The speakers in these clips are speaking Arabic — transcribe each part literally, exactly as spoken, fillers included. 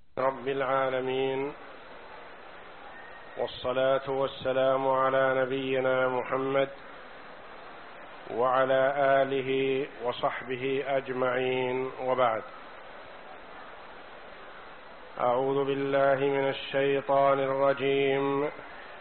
رب العالمين، والصلاة والسلام على نبينا محمد وعلى آله وصحبه أجمعين، وبعد. أعوذ بالله من الشيطان الرجيم.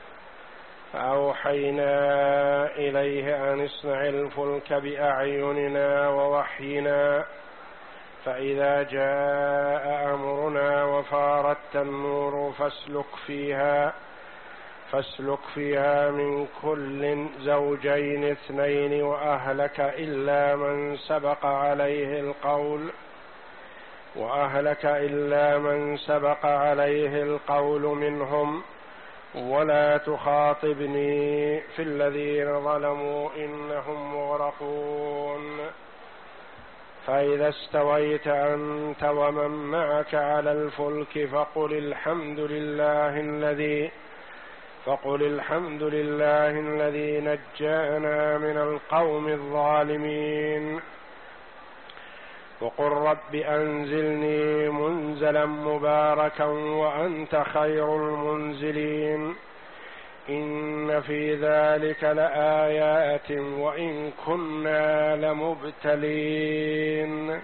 فأوحينا إليه أن اصنع الفلك بأعيننا ووحينا فإذا جاء أمرنا وفارت النور فاسلك فيها فاسلك فيها من كل زوجين اثنين وأهلك إلا من سبق عليه القول وأهلك إلا من سبق عليه القول منهم ولا تخاطبني في الذين ظلموا إنهم مغرقون. فإذا استويت أنت ومن معك على الفلك فقل الحمد لله الذي فقل الحمد لله الذي نجانا من القوم الظالمين وقل رب أنزلني منزلا مباركا وأنت خير المنزلين. إن في ذلك لآيات وإن كنا لمبتلين.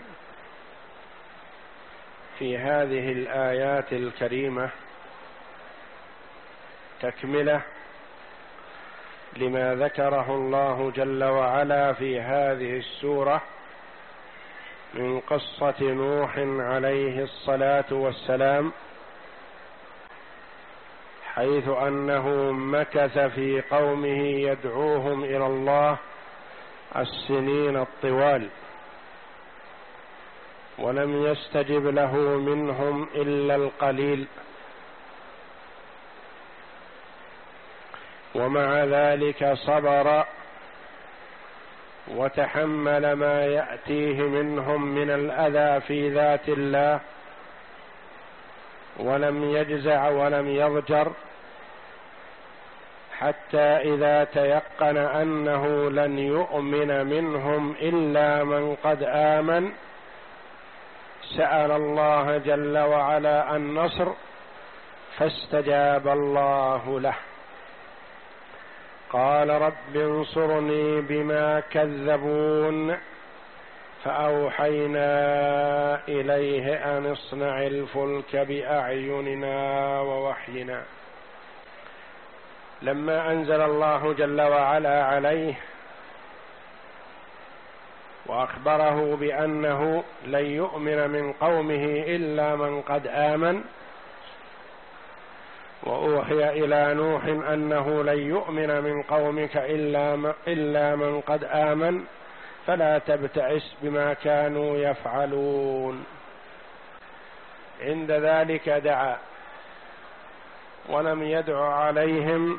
في هذه الآيات الكريمة تكملة لما ذكره الله جل وعلا في هذه السورة من قصة نوح عليه الصلاة والسلام، حيث أنه مكث في قومه يدعوهم إلى الله السنين الطوال ولم يستجب له منهم إلا القليل، ومع ذلك صبر وتحمل ما يأتيه منهم من الأذى في ذات الله ولم يجزع ولم يضجر، حتى إذا تيقن أنه لن يؤمن منهم إلا من قد آمن سأل الله جل وعلا النصر فاستجاب الله له. قال رب انصرني بما كذبون فأوحينا إليه أن اصنع الفلك بأعيننا ووحينا. لما أنزل الله جل وعلا عليه وأخبره بأنه لن يؤمن من قومه إلا من قد آمن، وأوحي إلى نوح أنه لن يؤمن من قومك إلا من قد آمن فلا تبتئس بما كانوا يفعلون. عند ذلك دعا ولم يدع عليهم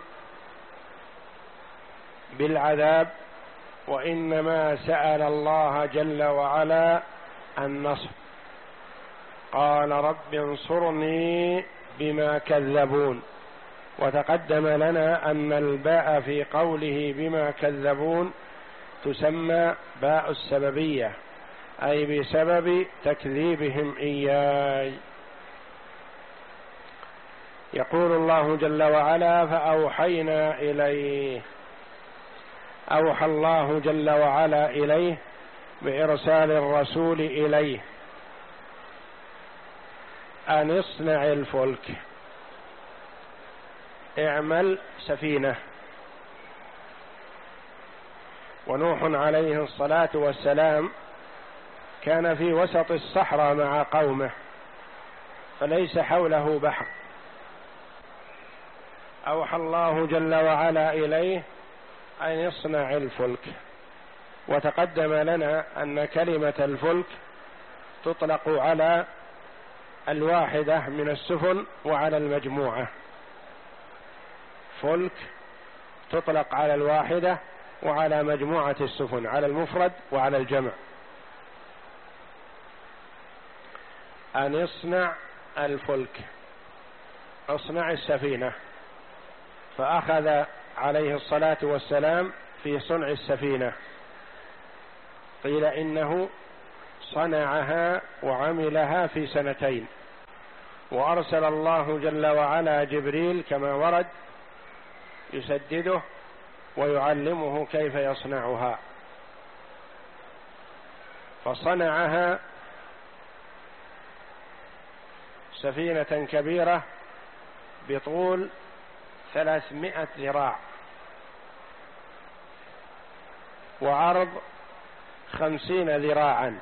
بالعذاب، وإنما سأل الله جل وعلا النصر. قال رب انصرني بما كذبون، وتقدم لنا أن الباء في قوله بما كذبون تسمى باء السببية، أي بسبب تكذيبهم إياي. يقول الله جل وعلا فأوحينا إليه، أوحى الله جل وعلا إليه بإرسال الرسول إليه أن اصنع الفلك، اعمل سفينة. ونوح عليه الصلاة والسلام كان في وسط الصحراء مع قومه فليس حوله بحر، أوحى الله جل وعلا إليه أن يصنع الفلك. وتقدم لنا أن كلمة الفلك تطلق على الواحدة من السفن وعلى المجموعة. فلك تطلق على الواحدة وعلى مجموعة السفن، على المفرد وعلى الجمع. أن يصنع الفلك، اصنع السفينة. فأخذ عليه الصلاة والسلام في صنع السفينة، قيل إنه صنعها وعملها في سنتين، وأرسل الله جل وعلا جبريل كما ورد يسدده ويعلمه كيف يصنعها، فصنعها سفينة كبيرة بطول ثلاثمائة ذراع وعرض خمسين ذراعا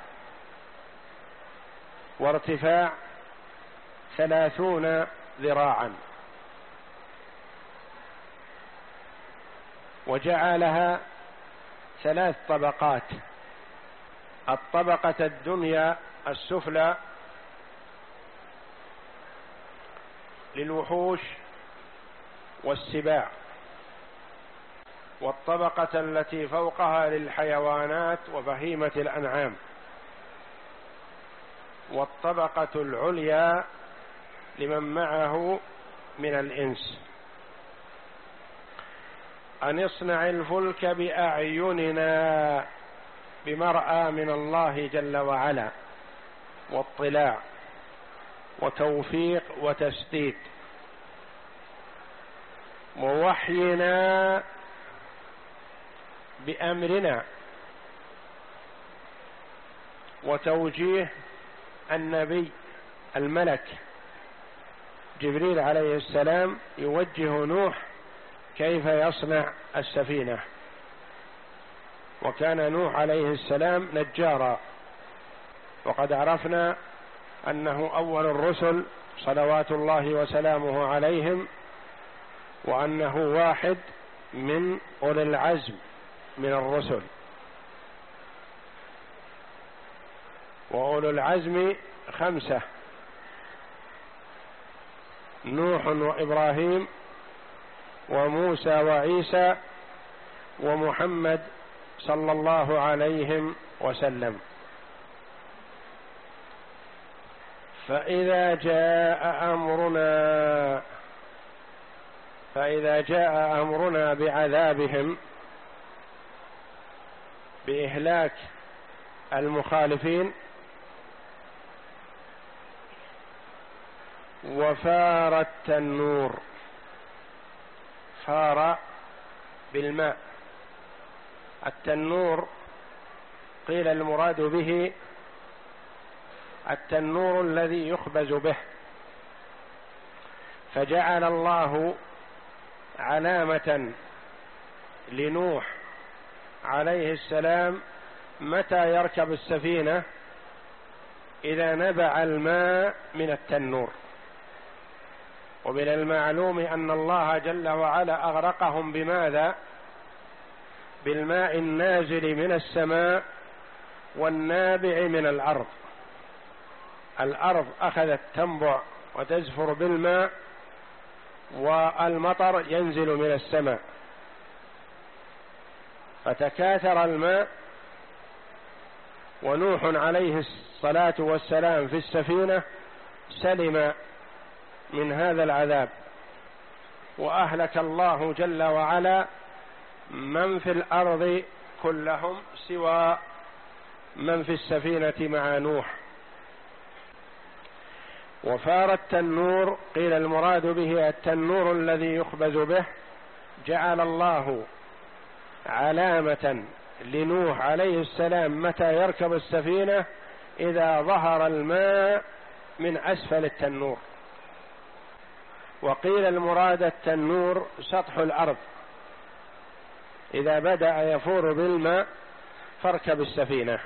وارتفاع ثلاثون ذراعا، وجعلها ثلاث طبقات: الطبقة الدنيا السفلى للوحوش والسباع، والطبقة التي فوقها للحيوانات وبهيمة الأنعام، والطبقة العليا لمن معه من الإنس. أن اصنع الفلك بأعيننا بمرأى من الله جل وعلا واطلاع وتوفيق وتسديد، ووحينا بأمرنا، وتوجيه النبي الملك جبريل عليه السلام يوجه نوح كيف يصنع السفينة. وكان نوح عليه السلام نجارا، وقد عرفنا أنه أول الرسل صلوات الله وسلامه عليهم، وأنه واحد من أولي العزم من الرسل. وأولو العزم خمسة: نوح وإبراهيم وموسى وعيسى ومحمد صلى الله عليه وسلم. فإذا جاء أمرنا فإذا جاء أمرنا بعذابهم، بإهلاك المخالفين، وفار التنور، فار بالماء. التنور قيل المراد به التنور الذي يخبز به، فجعل الله علامة لنوح عليه السلام متى يركب السفينة: إذا نبع الماء من التنور. ومن المعلوم أن الله جل وعلا أغرقهم بماذا؟ بالماء النازل من السماء والنابع من الأرض. الأرض أخذت تنبع وتزفر بالماء، والمطر ينزل من السماء، فتكاثر الماء، ونوح عليه الصلاة والسلام في السفينة سلم من هذا العذاب، وأهلك الله جل وعلا من في الأرض كلهم سوى من في السفينة مع نوح. وفار التنور قيل المراد به التنور الذي يخبز به، جعل الله علامة لنوح عليه السلام متى يركب السفينة: إذا ظهر الماء من أسفل التنور. وقيل المراد التنور سطح الأرض، إذا بدأ يفور بالماء فاركب السفينة.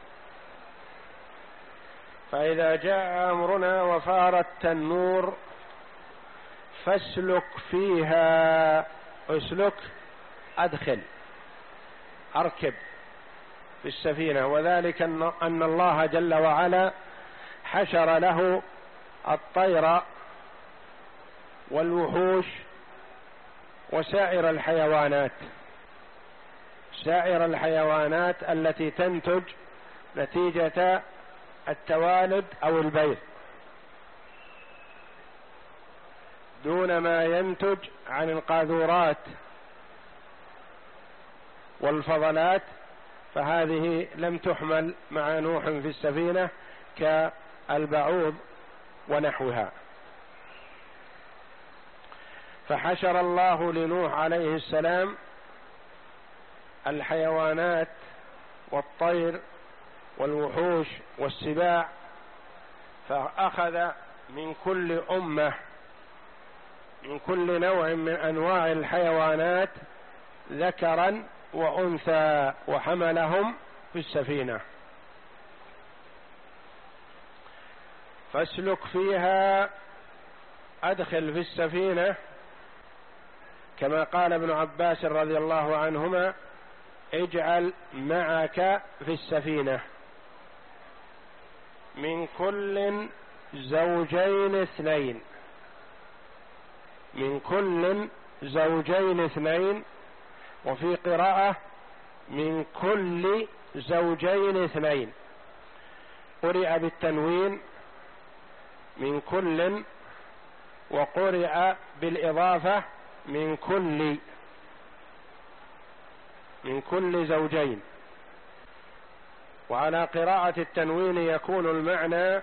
فإذا جاء أمرنا وفار التنور فاسلك فيها، اسلك أدخل، أركب في السفينة. وذلك أن الله جل وعلا حشر له الطير والوحوش وسائر الحيوانات، سائر الحيوانات التي تنتج نتيجة التوالد أو البيض، دون ما ينتج عن القاذورات والفضلات، فهذه لم تحمل مع نوح في السفينة كالبعوض ونحوها. فحشر الله لنوح عليه السلام الحيوانات والطير والوحوش والسباع، فأخذ من كل أمة من كل نوع من أنواع الحيوانات ذكرا وأنثى وحملهم في السفينة. فاسلك فيها، أدخل في السفينة كما قال ابن عباس رضي الله عنهما: اجعل معك في السفينة من كل زوجين اثنين، من كل زوجين اثنين، وفي قراءة من كل زوجين اثنين، قرئ بالتنوين من كل، وقرئ بالإضافة من كل من كل زوجين. وعلى قراءة التنوين يكون المعنى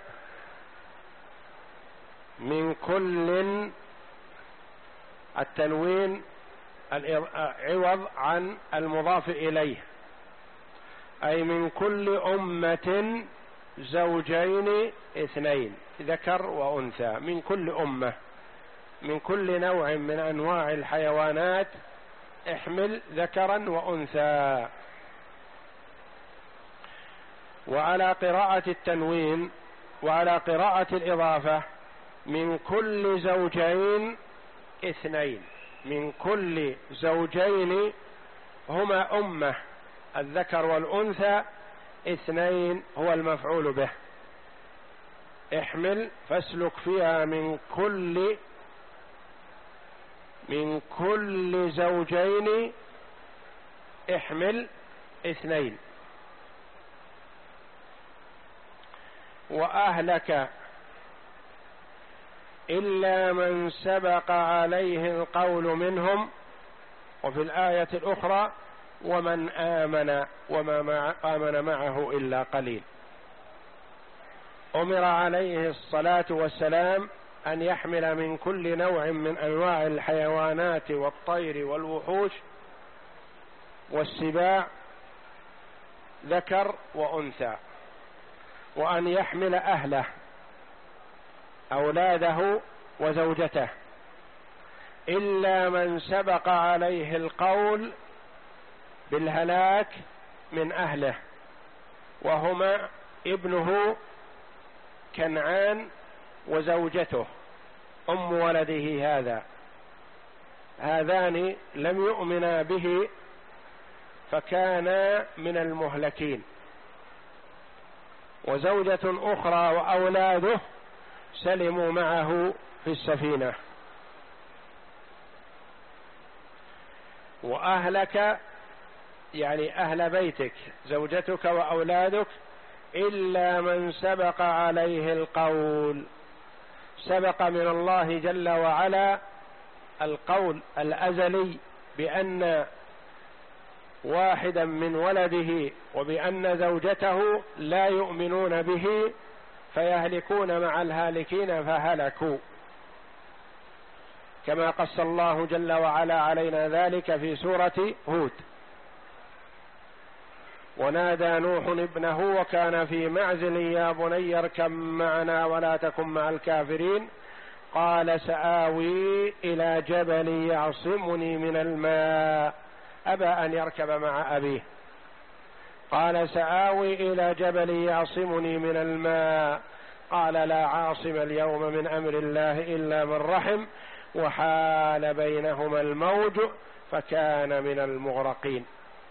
من كل، التنوين عوض عن المضاف إليه، أي من كل أمة زوجين اثنين، ذكر وأنثى، من كل أمة، من كل نوع من أنواع الحيوانات احمل ذكرا وأنثى. وعلى قراءة التنوين وعلى قراءة الإضافة من كل زوجين اثنين، من كل زوجين هما أمة الذكر والأنثى، اثنين هو المفعول به. احمل فاسلك فيها من كل من كل زوجين احمل اثنين. وأهلك إلا من سبق عليه القول منهم، وفي الآية الأخرى ومن آمن وما مع آمن معه إلا قليل. أمر عليه الصلاة والسلام أن يحمل من كل نوع من أنواع الحيوانات والطير والوحوش والسباع ذكر وأنثى، وأن يحمل أهله أولاده وزوجته، إلا من سبق عليه القول بالهلاك من أهله، وهما ابنه كنعان وزوجته أم ولده هذا، هذان لم يؤمنا به فكانا من المهلكين. وزوجة أخرى وأولاده سلموا معه في السفينة. وأهلك يعني أهل بيتك، زوجتك وأولادك، إلا من سبق عليه القول. سبق من الله جل وعلا القول الأزلي بأن واحدا من ولده وبأن زوجته لا يؤمنون به فيهلكون مع الهالكين فهلكوا، كما قص الله جل وعلا علينا ذلك في سورة هود. ونادى نوح ابنه وكان في معزل يا بني اركب معنا ولا تكن مع الكافرين قال سآوي إلى جبل يعصمني من الماء أبى أن يركب مع أبيه. قال سآوي إلى جبل يعصمني من الماء قال لا عاصم اليوم من أمر الله إلا من رحم وحال بينهما الموج فكان من المغرقين.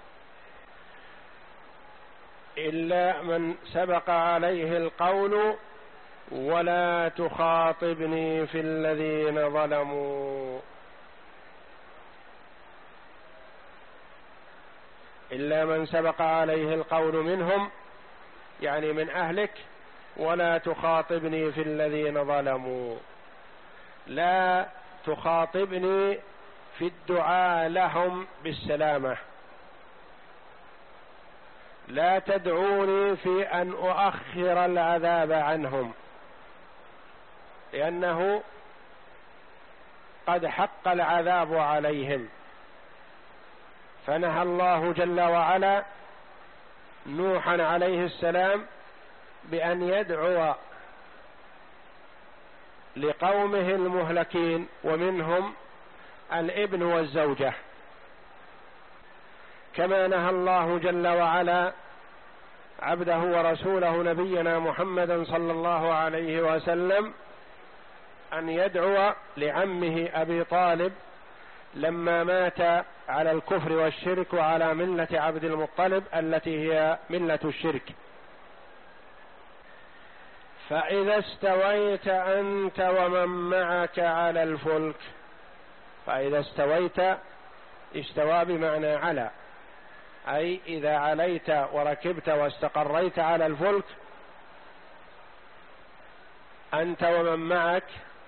إلا من سبق عليه القول ولا تخاطبني في الذين ظلموا. إلا من سبق عليه القول منهم يعني من أهلك، ولا تخاطبني في الذين ظلموا، لا تخاطبني في الدعاء لهم بالسلامة، لا تدعوني في أن أؤخر العذاب عنهم، لأنه قد حق العذاب عليهم. فنهى الله جل وعلا نوحا عليه السلام بأن يدعو لقومه المهلكين، ومنهم الابن والزوجة، كما نهى الله جل وعلا عبده ورسوله نبينا محمدا صلى الله عليه وسلم أن يدعو لعمه أبي طالب لما مات على الكفر والشرك وعلى ملة عبد المطلب التي هي ملة الشرك. فإذا استويت أنت ومن معك على الفلك، فإذا استويت، استوى بمعنى على، أي إذا عليت وركبت واستقريت على الفلك أنت ومن معك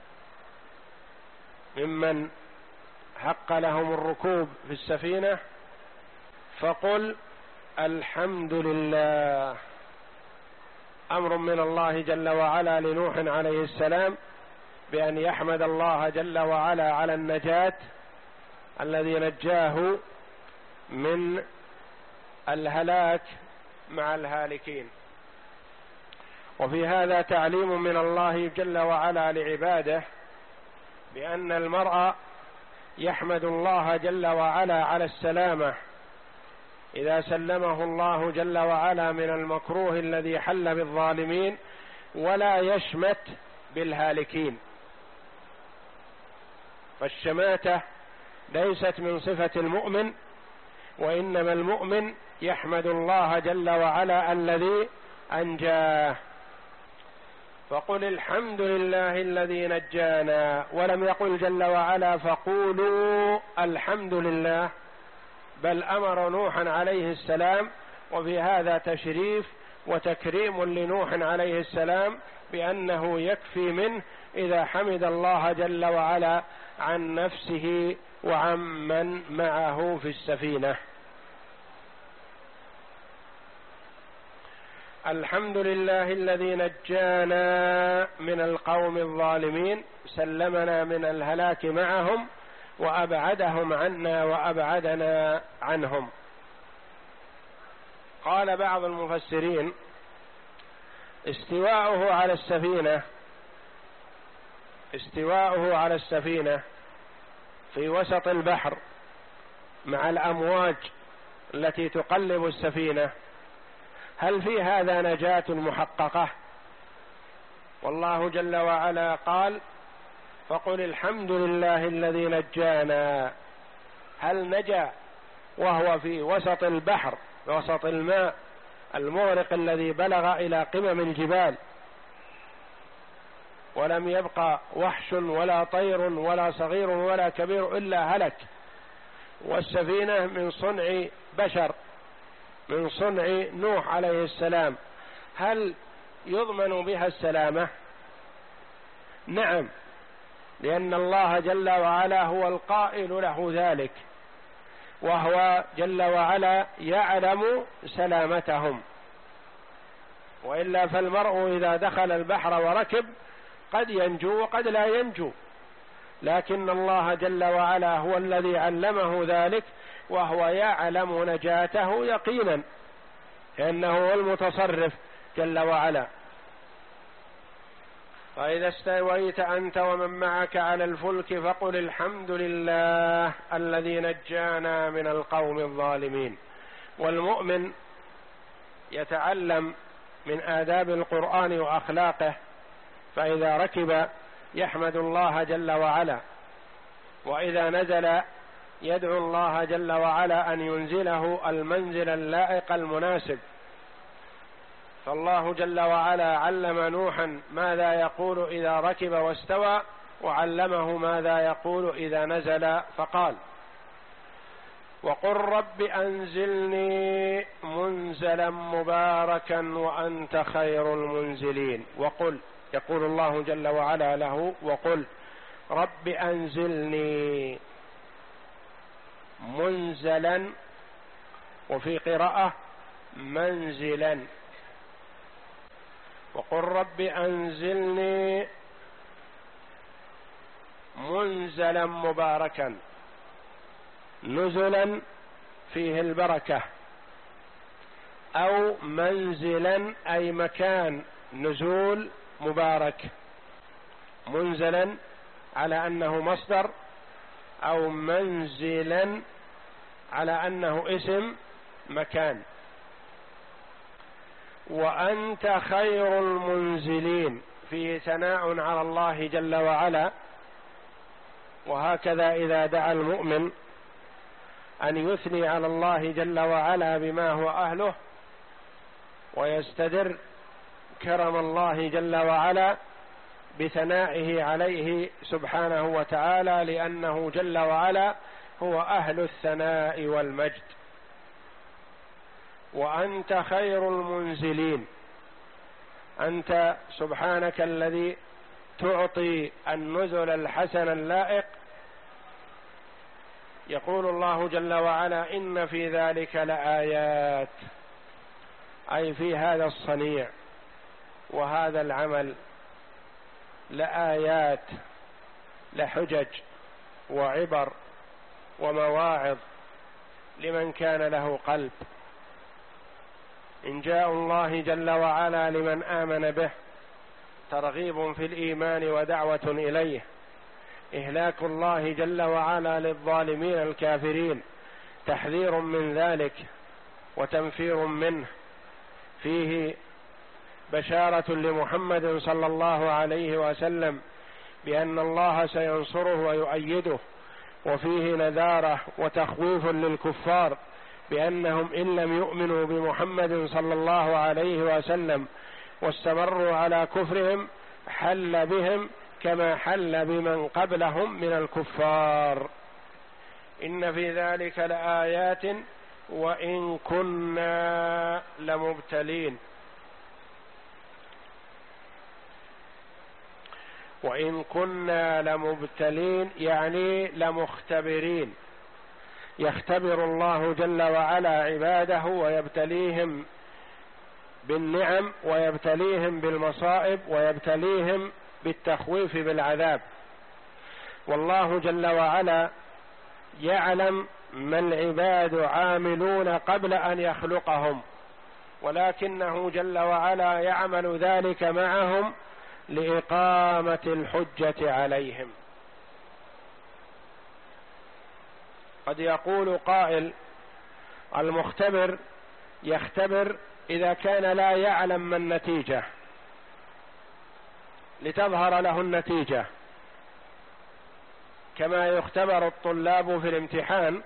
ممن حق لهم الركوب في السفينة، فقل الحمد لله. أمر من الله جل وعلا لنوح عليه السلام بأن يحمد الله جل وعلا على النجاة الذي نجاه من الهلاك مع الهالكين. وفي هذا تعليم من الله جل وعلا لعباده بأن المرء يحمد الله جل وعلا على السلامة إذا سلمه الله جل وعلا من المكروه الذي حل بالظالمين، ولا يشمت بالهالكين. فالشماتة ليست من صفة المؤمن، وإنما المؤمن يحمد الله جل وعلا الذي أنجاه. فقل الحمد لله الذي نجانا، ولم يقل جل وعلا فقولوا الحمد لله، بل أمر نوحا عليه السلام، وفي هذا تشريف وتكريم لنوح عليه السلام بأنه يكفي منه إذا حمد الله جل وعلا عن نفسه وعن من معه في السفينة. الحمد لله الذي نجانا من القوم الظالمين، سلمنا من الهلاك معهم وأبعدهم عنا وأبعدنا عنهم. قال بعض المفسرين استواؤه على السفينة استواؤه على السفينة في وسط البحر مع الأمواج التي تقلب السفينة، هل في هذا نجاة محققة؟ والله جل وعلا قال فقل الحمد لله الذي نجانا. هل نجا وهو في وسط البحر وسط الماء المغرق الذي بلغ إلى قمم الجبال ولم يبقى وحش ولا طير ولا صغير ولا كبير إلا هلك، والسفينة من صنع بشر من صنع نوح عليه السلام، هل يضمن بها السلامة؟ نعم، لأن الله جل وعلا هو القائل له ذلك، وهو جل وعلا يعلم سلامتهم. وإلا فالمرء إذا دخل البحر وركب قد ينجو وقد لا ينجو، لكن الله جل وعلا هو الذي علمه ذلك، وهو يعلم نجاته يقينا، لأنه هو المتصرف جل وعلا. فإذا استويت أنت ومن معك على الفلك فقل الحمد لله الذي نجانا من القوم الظالمين. والمؤمن يتعلم من آداب القرآن وأخلاقه، فإذا ركب يحمد الله جل وعلا، وإذا نزل يدعو الله جل وعلا أن ينزله المنزل اللائق المناسب. فالله جل وعلا علم نوحا ماذا يقول إذا ركب واستوى، وعلمه ماذا يقول إذا نزل فقال وقل رب أنزلني منزلا مباركا وأنت خير المنزلين. وقل، يقول الله جل وعلا له وقل رب أنزلني منزلا، وفي قراءة منزلا. وقل رب أنزلني منزلا مباركا، نزلا فيه البركة، أو منزلا أي مكان نزول مبارك، منزلا على أنه مصدر، أو منزلا على أنه اسم مكان. وأنت خير المنزلين فيه ثناء على الله جل وعلا. وهكذا إذا دعا المؤمن أن يثني على الله جل وعلا بما هو أهله، ويستدر كرم الله جل وعلا بثنائه عليه سبحانه وتعالى، لأنه جل وعلا هو أهل الثناء والمجد. وأنت خير المنزلين، أنت سبحانك الذي تعطي النزل الحسن اللائق. يقول الله جل وعلا: إن في ذلك لآيات، أي في هذا الصنيع وهذا العمل لآيات، لحجج وعبر ومواعظ لمن كان له قلب. إنجاء الله جل وعلا لمن آمن به ترغيب في الإيمان ودعوة إليه، إهلاك الله جل وعلا للظالمين الكافرين تحذير من ذلك وتنفير منه. فيه بشارة لمحمد صلى الله عليه وسلم بأن الله سينصره ويؤيده، وفيه نذارة وتخويف للكفار بأنهم إن لم يؤمنوا بمحمد صلى الله عليه وسلم واستمروا على كفرهم حل بهم كما حل بمن قبلهم من الكفار. إن في ذلك لآيات وإن كنا لمبتلين. وإن كنا لمبتلين يعني لمختبرين، يختبر الله جل وعلا عباده ويبتليهم بالنعم ويبتليهم بالمصائب ويبتليهم بالتخويف بالعذاب. والله جل وعلا يعلم ما العباد عاملون قبل أن يخلقهم، ولكنه جل وعلا يعمل ذلك معهم لإقامة الحجة عليهم. قد يقول قائل: المختبر يختبر إذا كان لا يعلم ما النتيجة لتظهر له النتيجة، كما يختبر الطلاب في الامتحان،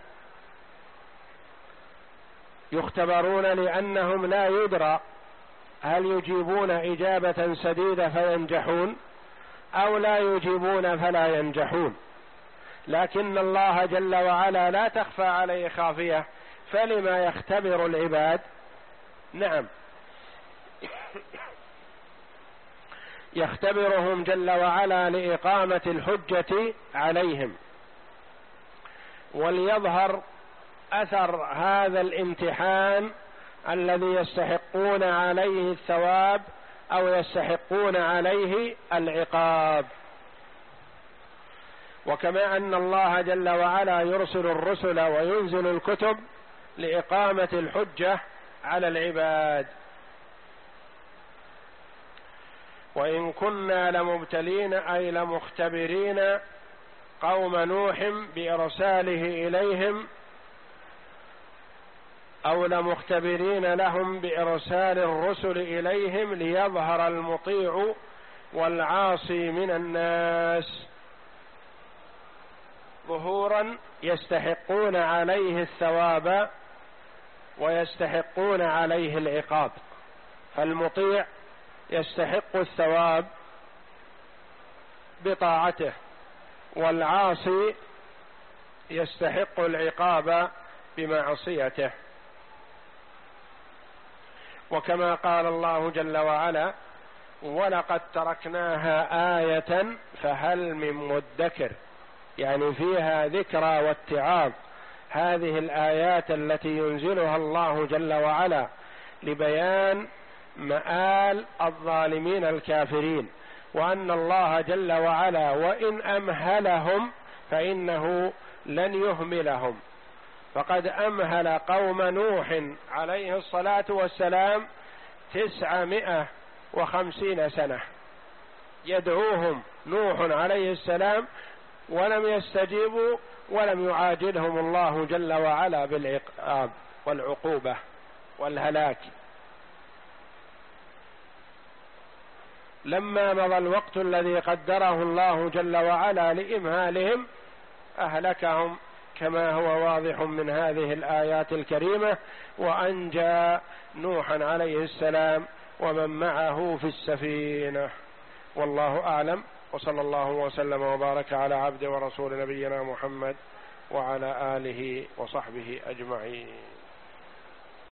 يختبرون لأنهم لا يدرى هل يجيبون إجابة سديدة فينجحون أو لا يجيبون فلا ينجحون، لكن الله جل وعلا لا تخفى عليه خافية، فلما يختبر العباد؟ نعم، يختبرهم جل وعلا لإقامة الحجة عليهم، وليظهر أثر هذا الامتحان الذي يستحقون عليه الثواب أو يستحقون عليه العقاب. وكما أن الله جل وعلا يرسل الرسل وينزل الكتب لإقامة الحجة على العباد. وإن كنا لمبتلين أي لمختبرين قوم نوح بإرساله إليهم، أو لمختبرين لهم بإرسال الرسل إليهم ليظهر المطيع والعاصي من الناس ظهورا يستحقون عليه الثواب ويستحقون عليه العقاب. فالمطيع يستحق الثواب بطاعته، والعاصي يستحق العقاب بمعصيته. وكما قال الله جل وعلا: ولقد تركناها آية فهل من مدكر، يعني فيها ذكرى واتعاظ. هذه الآيات التي ينزلها الله جل وعلا لبيان مآل الظالمين الكافرين، وأن الله جل وعلا وإن أمهلهم فإنه لن يهملهم، فقد أمهل قوم نوح عليه الصلاة والسلام تسعمائة وخمسين سنة يدعوهم نوح عليه السلام ولم يستجيبوا، ولم يعاجلهم الله جل وعلا بالعقاب والعقوبة والهلاك. لما مضى الوقت الذي قدره الله جل وعلا لإمهالهم أهلكهم كما هو واضح من هذه الآيات الكريمة، وأنجى نوحا عليه السلام ومن معه في السفينة. والله أعلم، وصلى الله وسلم وبارك على عبد ورسول نبينا محمد وعلى آله وصحبه أجمعين.